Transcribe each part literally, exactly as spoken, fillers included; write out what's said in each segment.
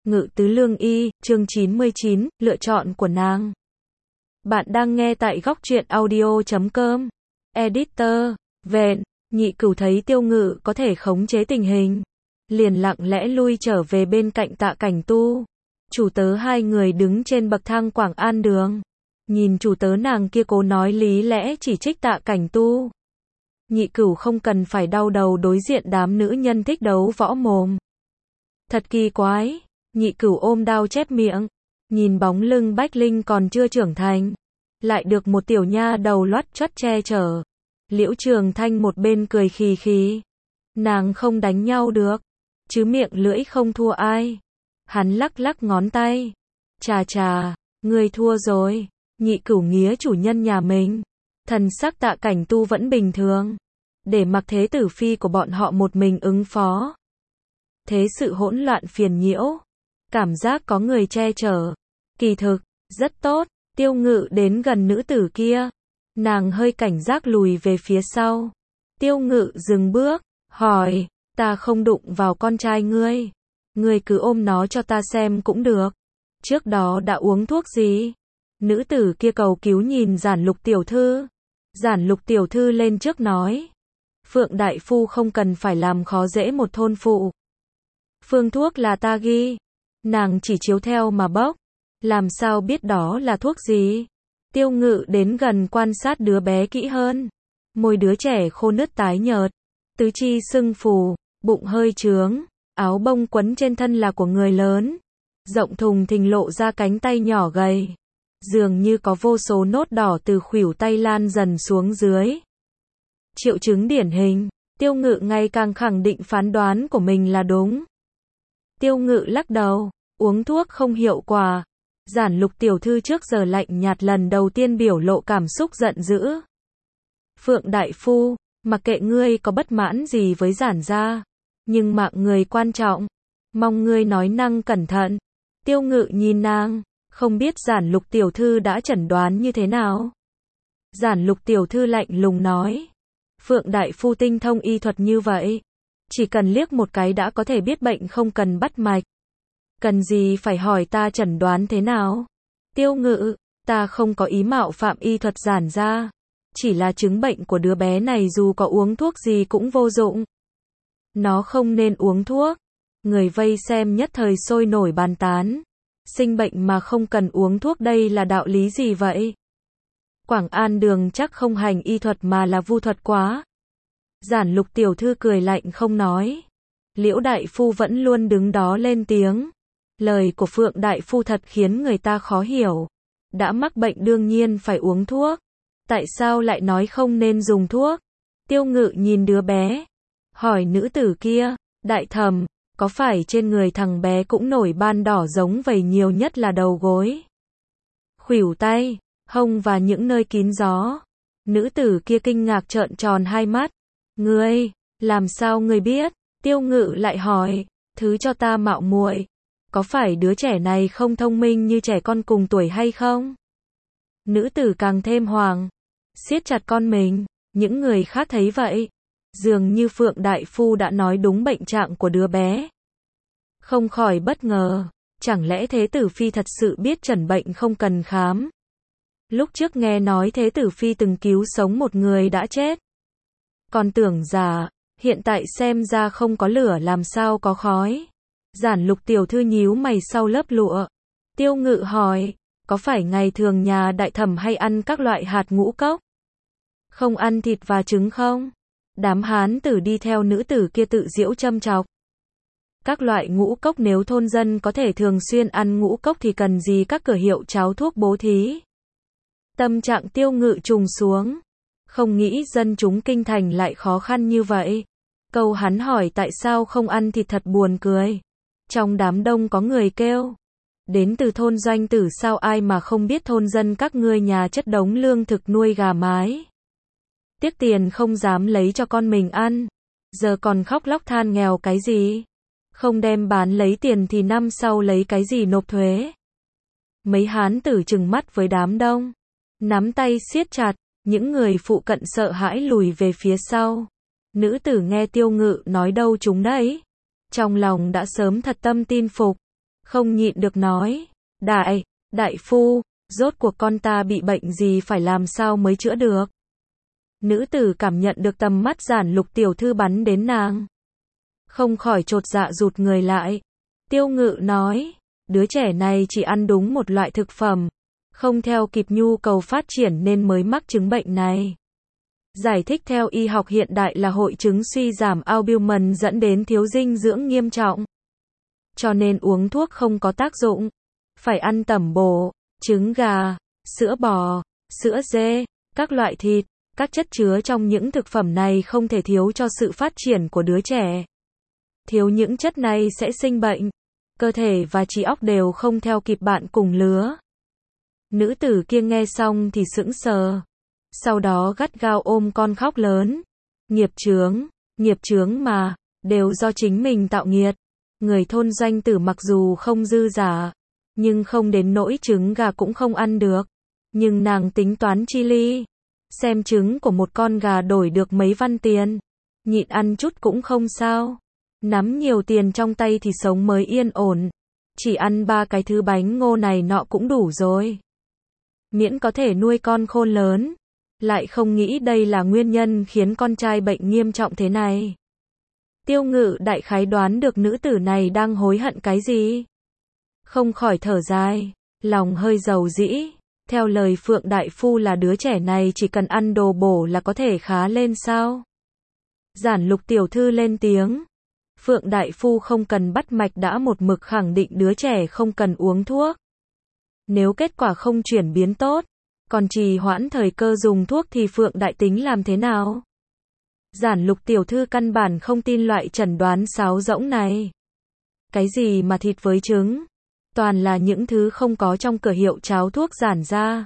Ngự tứ lương y, chương chín mươi chín, lựa chọn của nàng. Bạn đang nghe tại góc truyện audio chấm com. Editor, Vện, Nhị Cửu thấy Tiêu Ngự có thể khống chế tình hình, liền lặng lẽ lui trở về bên cạnh Tạ Cảnh Tu. Chủ tớ hai người đứng trên bậc thang Quảng An Đường, nhìn chủ tớ nàng kia cố nói lý lẽ chỉ trích Tạ Cảnh Tu. Nhị Cửu không cần phải đau đầu đối diện đám nữ nhân thích đấu võ mồm. Thật kỳ quái. Nhị Cửu ôm đao chép miệng, nhìn bóng lưng Bách Linh còn chưa trưởng thành, lại được một tiểu nha đầu loắt choắt che chở. Liễu Trường Thanh một bên cười khì khì, nàng không đánh nhau được, chứ miệng lưỡi không thua ai. Hắn lắc lắc ngón tay, chà chà, ngươi thua rồi. Nhị Cửu nghía chủ nhân nhà mình. Thần sắc Tạ Cảnh Tu vẫn bình thường, để mặc thế tử phi của bọn họ một mình ứng phó. Thế sự hỗn loạn phiền nhiễu, cảm giác có người che chở, kỳ thực, rất tốt. Tiêu Ngự đến gần nữ tử kia, nàng hơi cảnh giác lùi về phía sau. Tiêu Ngự dừng bước, hỏi, ta không đụng vào con trai ngươi, ngươi cứ ôm nó cho ta xem cũng được. Trước đó đã uống thuốc gì? Nữ tử kia cầu cứu nhìn Giản Lục tiểu thư. Giản Lục tiểu thư lên trước nói, Phượng đại phu không cần phải làm khó dễ một thôn phụ. Phương thuốc là ta ghi. Nàng chỉ chiếu theo mà bốc, làm sao biết đó là thuốc gì? Tiêu Ngự đến gần quan sát đứa bé kỹ hơn. Môi đứa trẻ khô nứt tái nhợt, tứ chi sưng phù, bụng hơi trướng, áo bông quấn trên thân là của người lớn, rộng thùng thình lộ ra cánh tay nhỏ gầy, dường như có vô số nốt đỏ từ khuỷu tay lan dần xuống dưới. Triệu chứng điển hình. Tiêu Ngự ngày càng khẳng định phán đoán của mình là đúng. Tiêu Ngự lắc đầu, uống thuốc không hiệu quả. Giản Lục tiểu thư trước giờ lạnh nhạt lần đầu tiên biểu lộ cảm xúc giận dữ. Phượng đại phu, mặc kệ ngươi có bất mãn gì với Giản gia, nhưng mạng người quan trọng, mong ngươi nói năng cẩn thận. Tiêu Ngự nhìn nàng, không biết Giản Lục tiểu thư đã chẩn đoán như thế nào. Giản Lục tiểu thư lạnh lùng nói, Phượng đại phu tinh thông y thuật như vậy, chỉ cần liếc một cái đã có thể biết bệnh, không cần bắt mạch. Cần gì phải hỏi ta chẩn đoán thế nào? Tiêu Ngự, ta không có ý mạo phạm y thuật Giản gia, chỉ là chứng bệnh của đứa bé này dù có uống thuốc gì cũng vô dụng. Nó không nên uống thuốc. Người vây xem nhất thời sôi nổi bàn tán. Sinh bệnh mà không cần uống thuốc, đây là đạo lý gì vậy? Quảng An Đường chắc không hành y thuật mà là vu thuật quá. Giản Lục tiểu thư cười lạnh không nói. Liễu đại phu vẫn luôn đứng đó lên tiếng. Lời của Phượng đại phu thật khiến người ta khó hiểu. Đã mắc bệnh đương nhiên phải uống thuốc. Tại sao lại nói không nên dùng thuốc? Tiêu Ngự nhìn đứa bé, hỏi nữ tử kia, đại thẩm, có phải trên người thằng bé cũng nổi ban đỏ giống vậy, nhiều nhất là đầu gối, khuỷu tay, hông và những nơi kín gió? Nữ tử kia kinh ngạc trợn tròn hai mắt. Ngươi, làm sao ngươi biết? Tiêu Ngự lại hỏi, thứ cho ta mạo muội, có phải đứa trẻ này không thông minh như trẻ con cùng tuổi hay không? Nữ tử càng thêm hoàng, siết chặt con mình. Những người khác thấy vậy, dường như Phượng đại phu đã nói đúng bệnh trạng của đứa bé, không khỏi bất ngờ. Chẳng lẽ thế tử phi thật sự biết chẩn bệnh không cần khám? Lúc trước nghe nói thế tử phi từng cứu sống một người đã chết, còn tưởng giả, hiện tại xem ra không có lửa làm sao có khói. Giản Lục tiểu thư nhíu mày sau lớp lụa. Tiêu Ngự hỏi, có phải ngày thường nhà đại thẩm hay ăn các loại hạt ngũ cốc, không ăn thịt và trứng không? Đám hán tử đi theo nữ tử kia tự giễu châm chọc. Các loại ngũ cốc, nếu thôn dân có thể thường xuyên ăn ngũ cốc thì cần gì các cửa hiệu cháo thuốc bố thí? Tâm trạng Tiêu Ngự trùng xuống, không nghĩ dân chúng kinh thành lại khó khăn như vậy. Câu hắn hỏi tại sao không ăn thịt thật buồn cười. Trong đám đông có người kêu, đến từ thôn Doanh Tử, sao ai mà không biết thôn dân các ngươi nhà chất đống lương thực nuôi gà mái, tiếc tiền không dám lấy cho con mình ăn, giờ còn khóc lóc than nghèo cái gì? Không đem bán lấy tiền thì năm sau lấy cái gì nộp thuế? Mấy hán tử trừng mắt với đám đông, nắm tay siết chặt. Những người phụ cận sợ hãi lùi về phía sau. Nữ tử nghe Tiêu Ngự nói đâu chúng đấy, trong lòng đã sớm thật tâm tin phục, không nhịn được nói, đại, đại phu, rốt cuộc con ta bị bệnh gì phải làm sao mới chữa được. Nữ tử cảm nhận được tầm mắt Giản Lục tiểu thư bắn đến nàng. Không khỏi chột dạ rụt người lại. Tiêu Ngự nói, đứa trẻ này chỉ ăn đúng một loại thực phẩm, không theo kịp nhu cầu phát triển nên mới mắc chứng bệnh này. Giải thích theo y học hiện đại là hội chứng suy giảm albumin dẫn đến thiếu dinh dưỡng nghiêm trọng. Cho nên uống thuốc không có tác dụng. Phải ăn tẩm bổ, trứng gà, sữa bò, sữa dê, các loại thịt, các chất chứa trong những thực phẩm này không thể thiếu cho sự phát triển của đứa trẻ. Thiếu những chất này sẽ sinh bệnh. Cơ thể và trí óc đều không theo kịp bạn cùng lứa. Nữ tử kia nghe xong thì sững sờ. Sau đó gắt gao ôm con khóc lớn. Nghiệp chướng, nghiệp chướng mà, đều do chính mình tạo nghiệt. Người thôn Doanh Tử mặc dù không dư giả, nhưng không đến nỗi trứng gà cũng không ăn được. Nhưng nàng tính toán chi ly. Xem trứng của một con gà đổi được mấy văn tiền. Nhịn ăn chút cũng không sao. Nắm nhiều tiền trong tay thì sống mới yên ổn. Chỉ ăn ba cái thứ bánh ngô này nọ cũng đủ rồi. Miễn có thể nuôi con khôn lớn. Lại không nghĩ đây là nguyên nhân khiến con trai bệnh nghiêm trọng thế này. Tiêu Ngự đại khái đoán được nữ tử này đang hối hận cái gì. Không khỏi thở dài, lòng hơi dầu dĩ. Theo lời Phượng đại phu là đứa trẻ này chỉ cần ăn đồ bổ là có thể khá lên sao? Giản Lục tiểu thư lên tiếng. Phượng đại phu không cần bắt mạch đã một mực khẳng định đứa trẻ không cần uống thuốc. Nếu kết quả không chuyển biến tốt, còn trì hoãn thời cơ dùng thuốc thì Phượng đại tính làm thế nào? Giản Lục tiểu thư căn bản không tin loại chẩn đoán sáo rỗng này. Cái gì mà thịt với trứng? Toàn là những thứ không có trong cửa hiệu cháo thuốc Giản gia.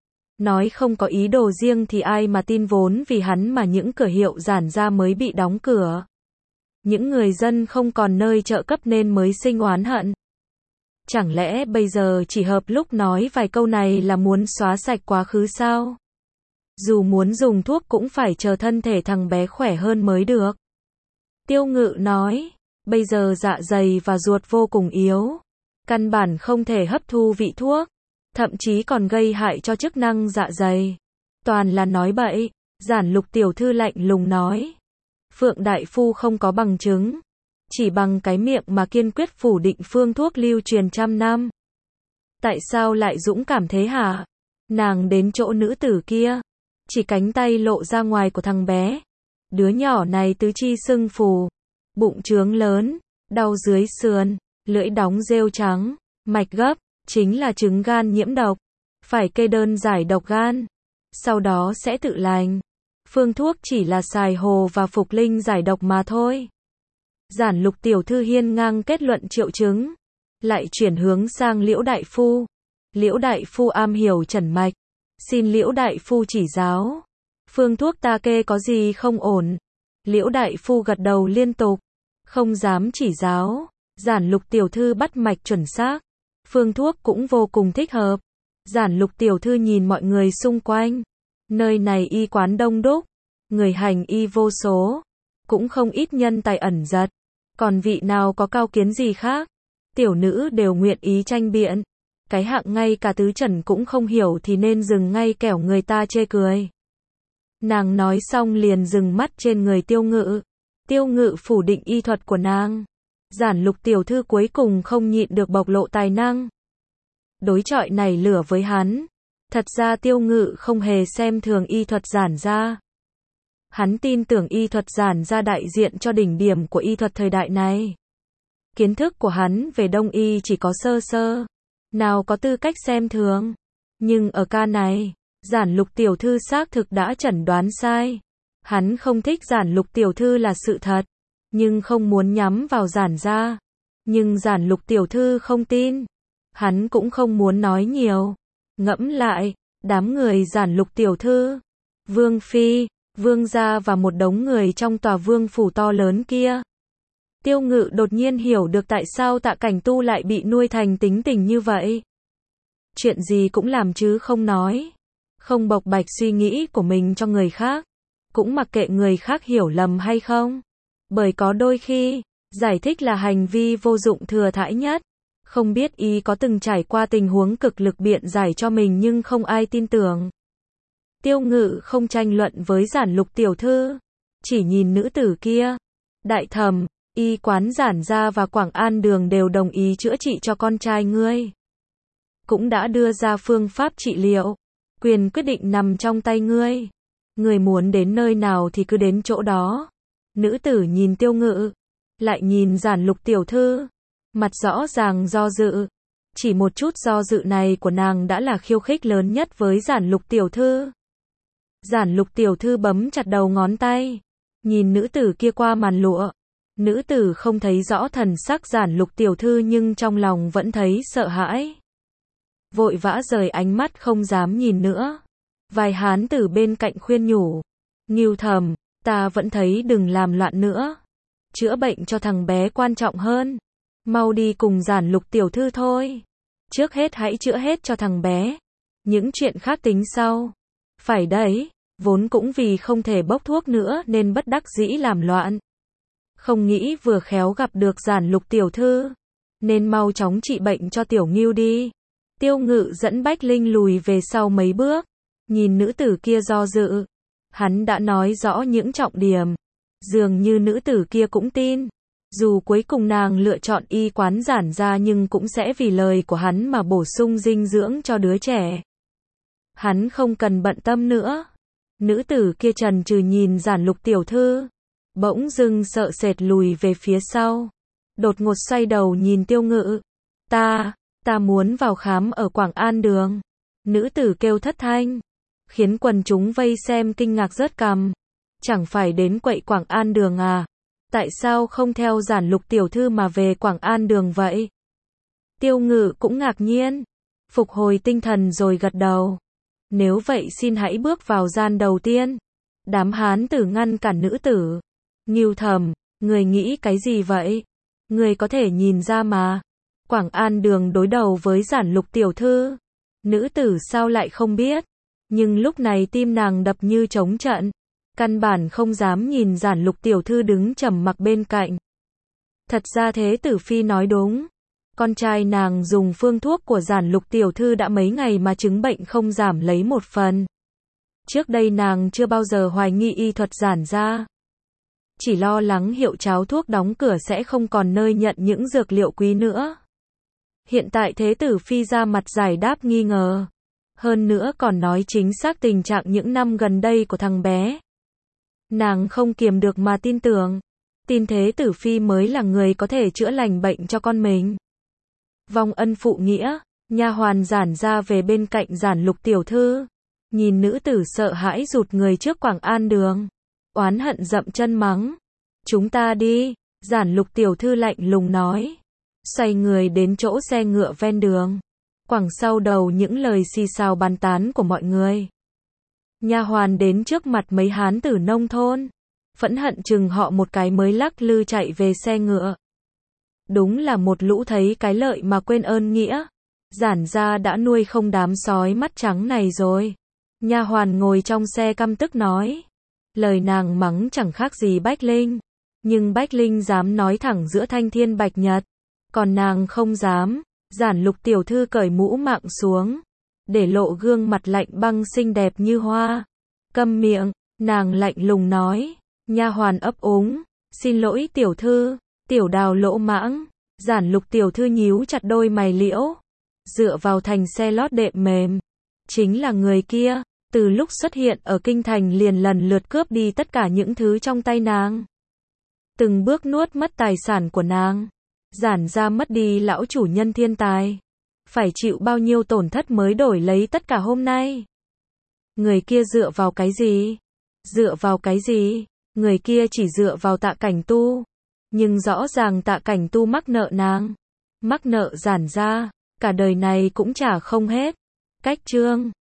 Nói không có ý đồ riêng thì ai mà tin, vốn vì hắn mà những cửa hiệu Giản gia mới bị đóng cửa. Những người dân không còn nơi trợ cấp nên mới sinh oán hận. Chẳng lẽ bây giờ chỉ hợp lúc nói vài câu này là muốn xóa sạch quá khứ sao? Dù muốn dùng thuốc cũng phải chờ thân thể thằng bé khỏe hơn mới được. Tiêu Ngự nói, bây giờ dạ dày và ruột vô cùng yếu. Căn bản không thể hấp thu vị thuốc. Thậm chí còn gây hại cho chức năng dạ dày. Toàn là nói bậy. Giản Lục tiểu thư lạnh lùng nói. Phượng đại phu không có bằng chứng. Chỉ bằng cái miệng mà kiên quyết phủ định phương thuốc lưu truyền trăm năm. Tại sao lại dũng cảm thế hả? Nàng đến chỗ nữ tử kia. Chỉ cánh tay lộ ra ngoài của thằng bé. Đứa nhỏ này tứ chi sưng phù. Bụng trướng lớn. Đau dưới sườn. Lưỡi đóng rêu trắng. Mạch gấp. Chính là chứng gan nhiễm độc. Phải kê đơn giải độc gan. Sau đó sẽ tự lành. Phương thuốc chỉ là xài hồ và phục linh giải độc mà thôi. Giản Lục tiểu thư hiên ngang kết luận triệu chứng. Lại chuyển hướng sang Liễu đại phu. Liễu đại phu am hiểu chẩn mạch. Xin Liễu đại phu chỉ giáo. Phương thuốc ta kê có gì không ổn? Liễu đại phu gật đầu liên tục. Không dám chỉ giáo. Giản Lục tiểu thư bắt mạch chuẩn xác. Phương thuốc cũng vô cùng thích hợp. Giản Lục tiểu thư nhìn mọi người xung quanh. Nơi này y quán đông đúc. Người hành y vô số. Cũng không ít nhân tài ẩn giật. Còn vị nào có cao kiến gì khác? Tiểu nữ đều nguyện ý tranh biện. Cái hạng ngay cả tứ trần cũng không hiểu thì nên dừng ngay kẻo người ta chê cười. Nàng nói xong liền dừng mắt trên người Tiêu Ngự. Tiêu Ngự phủ định y thuật của nàng. Giản Lục tiểu thư cuối cùng không nhịn được bộc lộ tài năng. Đối chọi này lửa với hắn. Thật ra Tiêu Ngự không hề xem thường y thuật Giản gia. Hắn tin tưởng y thuật Giản gia đại diện cho đỉnh điểm của y thuật thời đại này. Kiến thức của hắn về đông y chỉ có sơ sơ. Nào có tư cách xem thường. Nhưng ở ca này, Giản Lục tiểu thư xác thực đã chẩn đoán sai. Hắn không thích Giản Lục tiểu thư là sự thật. Nhưng không muốn nhắm vào Giản gia. Nhưng Giản Lục tiểu thư không tin. Hắn cũng không muốn nói nhiều. Ngẫm lại, đám người Giản Lục tiểu thư, Vương phi, Vương gia và một đống người trong tòa vương phủ to lớn kia. Tiêu Ngự đột nhiên hiểu được tại sao Tạ Cảnh Tu lại bị nuôi thành tính tình như vậy. Chuyện gì cũng làm chứ không nói. Không bộc bạch suy nghĩ của mình cho người khác. Cũng mặc kệ người khác hiểu lầm hay không. Bởi có đôi khi, giải thích là hành vi vô dụng thừa thãi nhất. Không biết y có từng trải qua tình huống cực lực biện giải cho mình nhưng không ai tin tưởng. Tiêu Ngự không tranh luận với Giản Lục tiểu thư, chỉ nhìn nữ tử kia. Đại thẩm, y quán Giản gia và Quảng An Đường đều đồng ý chữa trị cho con trai ngươi. Cũng đã đưa ra phương pháp trị liệu. Quyền quyết định nằm trong tay ngươi. Ngươi muốn đến nơi nào thì cứ đến chỗ đó. Nữ tử nhìn Tiêu Ngự, lại nhìn Giản Lục tiểu thư, mặt rõ ràng do dự. Chỉ một chút do dự này của nàng đã là khiêu khích lớn nhất với Giản Lục tiểu thư. Giản Lục tiểu thư bấm chặt đầu ngón tay, nhìn nữ tử kia qua màn lụa. Nữ tử không thấy rõ thần sắc Giản Lục tiểu thư nhưng trong lòng vẫn thấy sợ hãi. Vội vã rời ánh mắt không dám nhìn nữa. Vài hán tử bên cạnh khuyên nhủ. Ngưu thẩm, ta vẫn thấy đừng làm loạn nữa. Chữa bệnh cho thằng bé quan trọng hơn. Mau đi cùng Giản Lục tiểu thư thôi. Trước hết hãy chữa hết cho thằng bé. Những chuyện khác tính sau. Phải đấy, vốn cũng vì không thể bốc thuốc nữa nên bất đắc dĩ làm loạn. Không nghĩ vừa khéo gặp được Giản Lục tiểu thư, nên mau chóng trị bệnh cho tiểu Ngưu đi. Tiêu Ngự dẫn Bách Linh lùi về sau mấy bước, nhìn nữ tử kia do dự. Hắn đã nói rõ những trọng điểm, dường như nữ tử kia cũng tin. Dù cuối cùng nàng lựa chọn y quán Giản gia nhưng cũng sẽ vì lời của hắn mà bổ sung dinh dưỡng cho đứa trẻ. Hắn không cần bận tâm nữa. Nữ tử kia chần chừ nhìn Giản Lục tiểu thư, bỗng dưng sợ sệt lùi về phía sau. Đột ngột xoay đầu nhìn Tiêu Ngự. Ta, ta muốn vào khám ở Quảng An Đường. Nữ tử kêu thất thanh, khiến quần chúng vây xem kinh ngạc rớt cằm. Chẳng phải đến quậy Quảng An Đường à? Tại sao không theo Giản Lục tiểu thư mà về Quảng An Đường vậy? Tiêu Ngự cũng ngạc nhiên, phục hồi tinh thần rồi gật đầu. Nếu vậy xin hãy bước vào gian đầu tiên. Đám hán tử ngăn cản nữ tử. Ngưu thẩm, người nghĩ cái gì vậy? Người có thể nhìn ra mà. Quảng An Đường đối đầu với Giản Lục tiểu thư. Nữ tử sao lại không biết? Nhưng lúc này tim nàng đập như trống trận. Căn bản không dám nhìn Giản Lục tiểu thư đứng trầm mặc bên cạnh. Thật ra Thế tử phi nói đúng. Con trai nàng dùng phương thuốc của Giản Lục tiểu thư đã mấy ngày mà chứng bệnh không giảm lấy một phần. Trước đây nàng chưa bao giờ hoài nghi y thuật Giản gia. Chỉ lo lắng hiệu cháo thuốc đóng cửa sẽ không còn nơi nhận những dược liệu quý nữa. Hiện tại Thế tử phi ra mặt giải đáp nghi ngờ. Hơn nữa còn nói chính xác tình trạng những năm gần đây của thằng bé. Nàng không kiềm được mà tin tưởng. Tin Thế tử phi mới là người có thể chữa lành bệnh cho con mình. Vong ân phụ nghĩa, nha hoàn Giản gia về bên cạnh Giản Lục tiểu thư. Nhìn nữ tử sợ hãi rụt người trước Quảng An Đường. Oán hận dậm chân mắng. Chúng ta đi, Giản Lục tiểu thư lạnh lùng nói. Xoay người đến chỗ xe ngựa ven đường. Quẳng sau đầu những lời xì xào bàn tán của mọi người. Nha hoàn đến trước mặt mấy hán tử nông thôn. Phẫn hận chừng họ một cái mới lắc lư chạy về xe ngựa. Đúng là một lũ thấy cái lợi mà quên ơn nghĩa. Giản gia đã nuôi không đám sói mắt trắng này rồi. Nha hoàn ngồi trong xe căm tức nói. Lời nàng mắng chẳng khác gì Bách Linh. Nhưng Bách Linh dám nói thẳng giữa thanh thiên bạch nhật. Còn nàng không dám. Giản Lục tiểu thư cởi mũ mạng xuống. Để lộ gương mặt lạnh băng xinh đẹp như hoa. Câm miệng, nàng lạnh lùng nói. Nha hoàn ấp úng. Xin lỗi tiểu thư. Tiểu đào lỗ mãng. Giản Lục tiểu thư nhíu chặt đôi mày liễu. Dựa vào thành xe lót đệm mềm. Chính là người kia. Từ lúc xuất hiện ở kinh thành liền lần lượt cướp đi tất cả những thứ trong tay nàng. Từng bước nuốt mất tài sản của nàng. Giản gia mất đi lão chủ nhân thiên tài. Phải chịu bao nhiêu tổn thất mới đổi lấy tất cả hôm nay. Người kia dựa vào cái gì? Dựa vào cái gì? Người kia chỉ dựa vào Tạ Cảnh Tu. Nhưng rõ ràng Tạ Cảnh Tu mắc nợ nàng. Mắc nợ Giản gia. Cả đời này cũng trả không hết. Cách chương